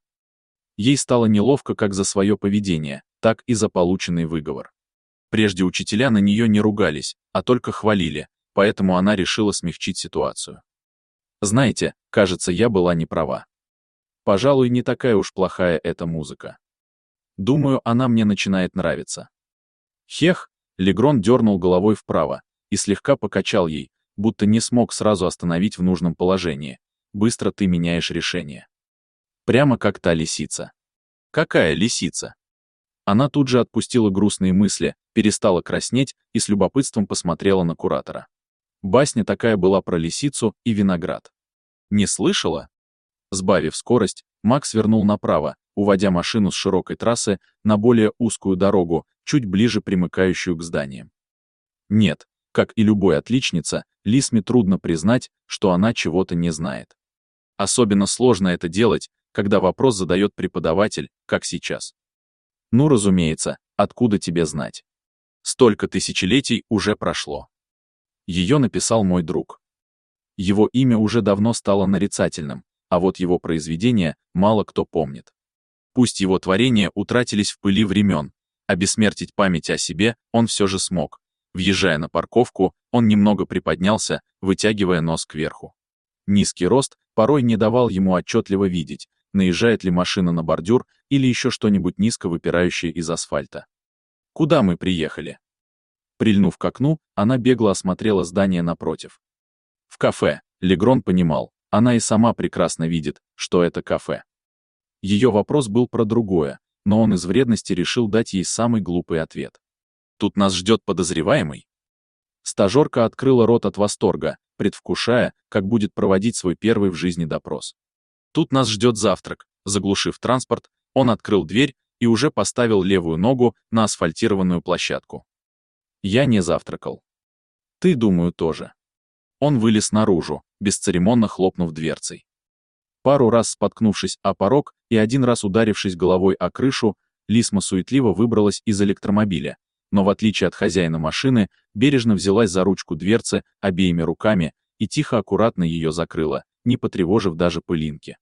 Ей стало неловко как за свое поведение, так и за полученный выговор. Прежде учителя на нее не ругались, а только хвалили, поэтому она решила смягчить ситуацию. Знаете, кажется, я была не права. Пожалуй, не такая уж плохая эта музыка. Думаю, она мне начинает нравиться. Хех, Легрон дернул головой вправо и слегка покачал ей, будто не смог сразу остановить в нужном положении. Быстро ты меняешь решение. Прямо как та лисица. Какая лисица? Она тут же отпустила грустные мысли, перестала краснеть и с любопытством посмотрела на куратора. Басня такая была про лисицу и виноград. Не слышала? Сбавив скорость, Макс свернул направо, уводя машину с широкой трассы на более узкую дорогу, чуть ближе примыкающую к зданиям. Нет, как и любой отличница, Лисме трудно признать, что она чего-то не знает. Особенно сложно это делать, когда вопрос задает преподаватель, как сейчас. Ну, разумеется, откуда тебе знать? Столько тысячелетий уже прошло. Ее написал мой друг. Его имя уже давно стало нарицательным, а вот его произведения мало кто помнит. Пусть его творения утратились в пыли времен, обессмертить память о себе он все же смог. Въезжая на парковку, он немного приподнялся, вытягивая нос кверху. Низкий рост порой не давал ему отчетливо видеть, наезжает ли машина на бордюр или еще что-нибудь низко выпирающее из асфальта. Куда мы приехали? Прильнув к окну, она бегло осмотрела здание напротив. В кафе, Легрон понимал, она и сама прекрасно видит, что это кафе. Ее вопрос был про другое, но он из вредности решил дать ей самый глупый ответ. Тут нас ждет подозреваемый? Стажерка открыла рот от восторга, предвкушая, как будет проводить свой первый в жизни допрос. Тут нас ждет завтрак. Заглушив транспорт, он открыл дверь и уже поставил левую ногу на асфальтированную площадку. Я не завтракал. Ты, думаю, тоже. Он вылез наружу, бесцеремонно хлопнув дверцей. Пару раз споткнувшись о порог и один раз ударившись головой о крышу, Лисма суетливо выбралась из электромобиля, но в отличие от хозяина машины, бережно взялась за ручку дверцы обеими руками и тихо-аккуратно ее закрыла, не потревожив даже пылинки.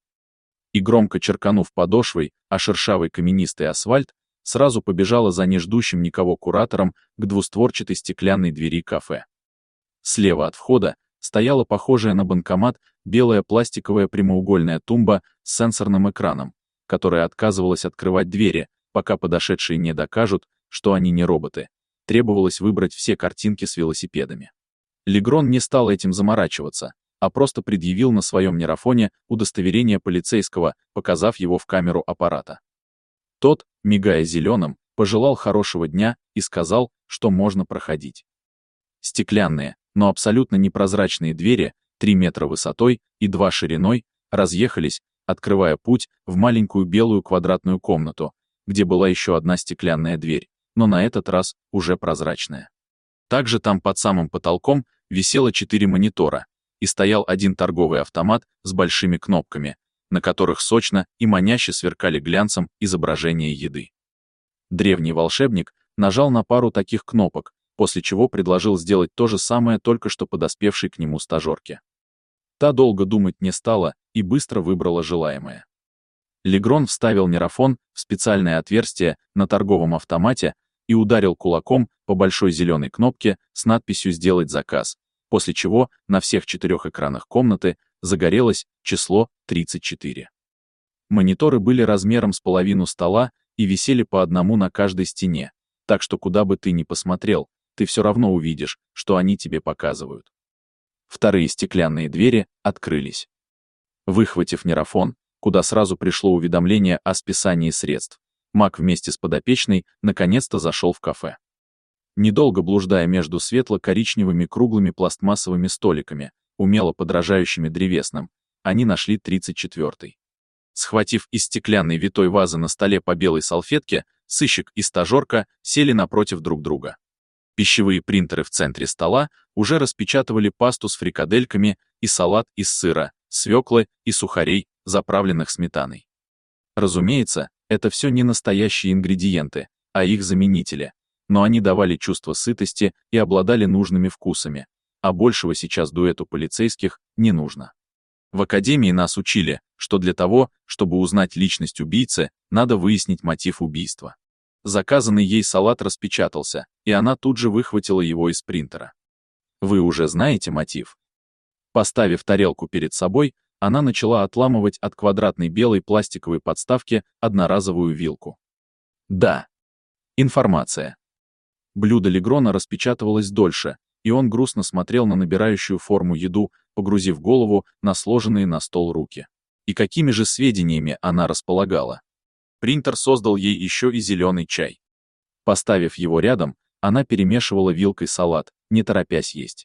И громко черканув подошвой о шершавый каменистый асфальт, сразу побежала за неждущим никого куратором к двустворчатой стеклянной двери кафе. Слева от входа стояла похожая на банкомат белая пластиковая прямоугольная тумба с сенсорным экраном, которая отказывалась открывать двери, пока подошедшие не докажут, что они не роботы. Требовалось выбрать все картинки с велосипедами. Легрон не стал этим заморачиваться, а просто предъявил на своем нейрофоне удостоверение полицейского, показав его в камеру аппарата. Тот, мигая зеленым, пожелал хорошего дня и сказал, что можно проходить. Стеклянные, но абсолютно непрозрачные двери, три метра высотой и два шириной, разъехались, открывая путь в маленькую белую квадратную комнату, где была еще одна стеклянная дверь, но на этот раз уже прозрачная. Также там под самым потолком висело четыре монитора, и стоял один торговый автомат с большими кнопками, на которых сочно и маняще сверкали глянцем изображения еды. Древний волшебник нажал на пару таких кнопок, после чего предложил сделать то же самое только что подоспевшей к нему стажерке. Та долго думать не стала и быстро выбрала желаемое. Легрон вставил нейрофон в специальное отверстие на торговом автомате и ударил кулаком по большой зеленой кнопке с надписью «Сделать заказ», после чего на всех четырех экранах комнаты загорелось число тридцать четыре. Мониторы были размером с половину стола и висели по одному на каждой стене, так что куда бы ты ни посмотрел, ты все равно увидишь, что они тебе показывают. Вторые стеклянные двери открылись. Выхватив нейрофон, куда сразу пришло уведомление о списании средств, Мак вместе с подопечной наконец-то зашел в кафе. Недолго блуждая между светло-коричневыми круглыми пластмассовыми столиками, умело подражающими древесным, они нашли тридцать четвёртый. Схватив из стеклянной витой вазы на столе по белой салфетке, сыщик и стажерка сели напротив друг друга. Пищевые принтеры в центре стола уже распечатывали пасту с фрикадельками и салат из сыра, свеклы и сухарей, заправленных сметаной. Разумеется, это все не настоящие ингредиенты, а их заменители, но они давали чувство сытости и обладали нужными вкусами, а большего сейчас дуэту полицейских не нужно. В академии нас учили, что для того, чтобы узнать личность убийцы, надо выяснить мотив убийства. Заказанный ей салат распечатался, и она тут же выхватила его из принтера. Вы уже знаете мотив? Поставив тарелку перед собой, она начала отламывать от квадратной белой пластиковой подставки одноразовую вилку. Да. Информация. Блюдо Легрона распечатывалось дольше, и он грустно смотрел на набирающую форму еду, погрузив голову на сложенные на стол руки. И какими же сведениями она располагала? Принтер создал ей еще и зеленый чай. Поставив его рядом, она перемешивала вилкой салат, не торопясь есть.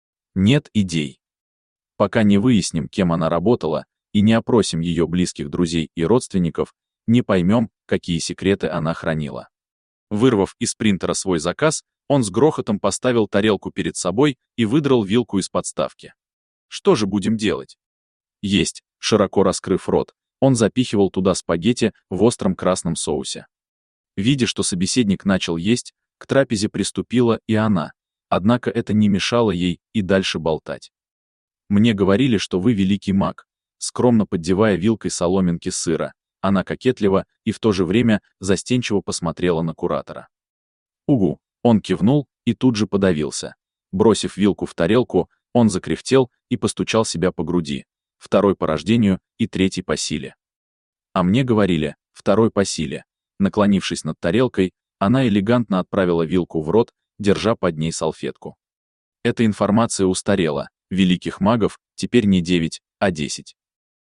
Нет идей. Пока не выясним, кем она работала, и не опросим ее близких друзей и родственников, не поймем, какие секреты она хранила. Вырвав из принтера свой заказ, он с грохотом поставил тарелку перед собой и выдрал вилку из подставки. Что же будем делать? Есть, широко раскрыв рот, он запихивал туда спагетти в остром красном соусе. Видя, что собеседник начал есть, к трапезе приступила и она, однако это не мешало ей и дальше болтать. Мне говорили, что вы великий маг. скромно поддевая вилкой соломинки сыра. Она кокетливо и в то же время застенчиво посмотрела на куратора. «Угу», он кивнул и тут же подавился. Бросив вилку в тарелку, он закряхтел и постучал себя по груди. Второй по рождению и третий по силе. А мне говорили, второй по силе. Наклонившись над тарелкой, она элегантно отправила вилку в рот, держа под ней салфетку. Эта информация устарела. Великих магов теперь не девять, а десять.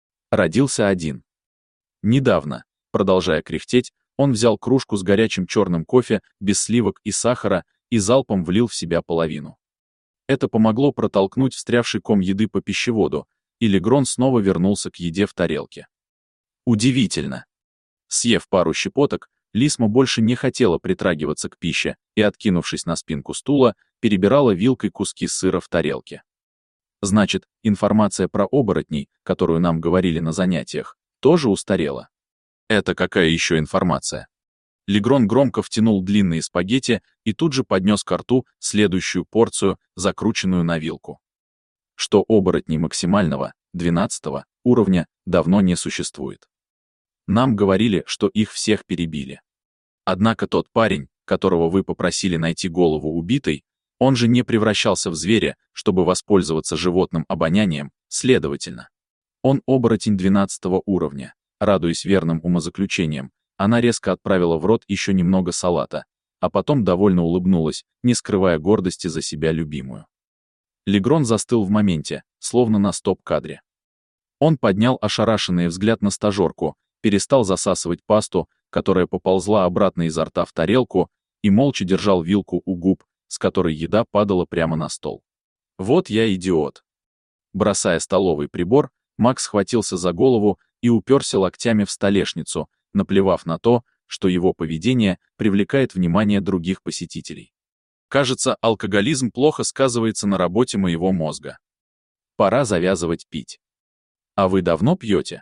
Родился один. Недавно, продолжая кряхтеть, он взял кружку с горячим черным кофе, без сливок и сахара, и залпом влил в себя половину. Это помогло протолкнуть встрявший ком еды по пищеводу, и Легрон снова вернулся к еде в тарелке. Удивительно. Съев пару щепоток, Лисма больше не хотела притрагиваться к пище и, откинувшись на спинку стула, перебирала вилкой куски сыра в тарелке. Значит, информация про оборотней, которую нам говорили на занятиях, тоже устарела. Это какая еще информация? Легрон громко втянул длинные спагетти и тут же поднес ко рту следующую порцию, закрученную на вилку. Что оборотней максимального, двенадцатого, уровня давно не существует. Нам говорили, что их всех перебили. Однако тот парень, которого вы попросили найти голову убитой, он же не превращался в зверя, чтобы воспользоваться животным обонянием, следовательно. Он оборотень двенадцатого уровня. Радуясь верным умозаключениям, она резко отправила в рот еще немного салата, а потом довольно улыбнулась, не скрывая гордости за себя любимую. Легрон застыл в моменте, словно на стоп-кадре. Он поднял ошарашенный взгляд на стажерку, перестал засасывать пасту, которая поползла обратно изо рта в тарелку, и молча держал вилку у губ, с которой еда падала прямо на стол. Вот я идиот. Бросая столовый прибор, Макс схватился за голову и уперся локтями в столешницу, наплевав на то, что его поведение привлекает внимание других посетителей. Кажется, алкоголизм плохо сказывается на работе моего мозга. Пора завязывать пить. А вы давно пьете?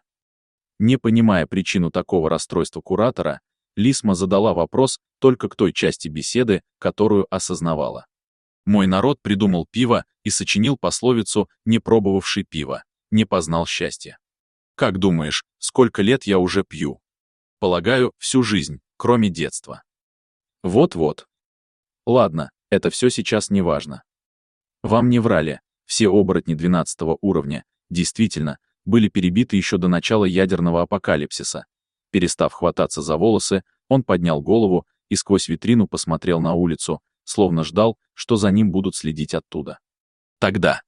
Не понимая причину такого расстройства куратора, Лисма задала вопрос только к той части беседы, которую осознавала. Мой народ придумал пиво и сочинил пословицу «не пробовавший пиво, не познал счастья». Как думаешь, сколько лет я уже пью? Полагаю, всю жизнь, кроме детства. Вот-вот. Ладно, это все сейчас не важно. Вам не врали, все оборотни двенадцатого уровня, действительно, были перебиты еще до начала ядерного апокалипсиса. Перестав хвататься за волосы, он поднял голову и сквозь витрину посмотрел на улицу, словно ждал, что за ним будут следить оттуда. Тогда.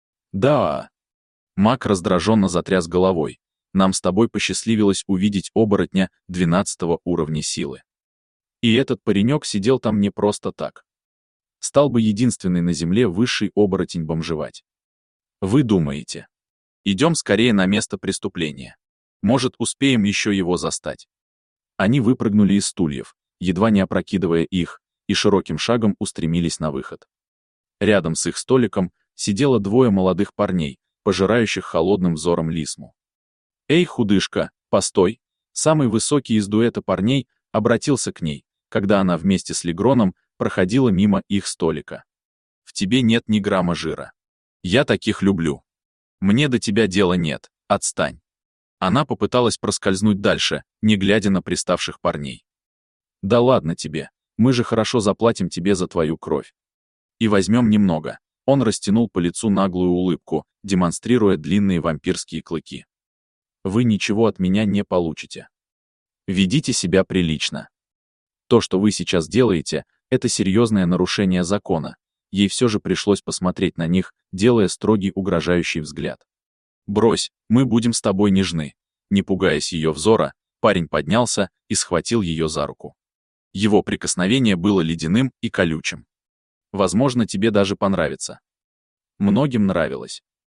Да. Мак раздраженно затряс головой. Нам с тобой посчастливилось увидеть оборотня двенадцатого уровня силы. И этот паренек сидел там не просто так. Стал бы единственный на земле высший оборотень бомжевать. Вы думаете? Идем скорее на место преступления. Может, успеем еще его застать. Они выпрыгнули из стульев, едва не опрокидывая их, и широким шагом устремились на выход. Рядом с их столиком сидело двое молодых парней, пожирающих холодным взором Лисму. «Эй, худышка, постой!» Самый высокий из дуэта парней обратился к ней, когда она вместе с Легроном проходила мимо их столика. «В тебе нет ни грамма жира. Я таких люблю. Мне до тебя дела нет, отстань». Она попыталась проскользнуть дальше, не глядя на приставших парней. «Да ладно тебе, мы же хорошо заплатим тебе за твою кровь. И возьмем немного». Он растянул по лицу наглую улыбку, демонстрируя длинные вампирские клыки. «Вы ничего от меня не получите. Ведите себя прилично. То, что вы сейчас делаете, это серьезное нарушение закона». Ей все же пришлось посмотреть на них, делая строгий угрожающий взгляд. «Брось, мы будем с тобой нежны». Не пугаясь ее взора, парень поднялся и схватил ее за руку. Его прикосновение было ледяным и колючим. «Возможно, тебе даже понравится». Многим нравилось.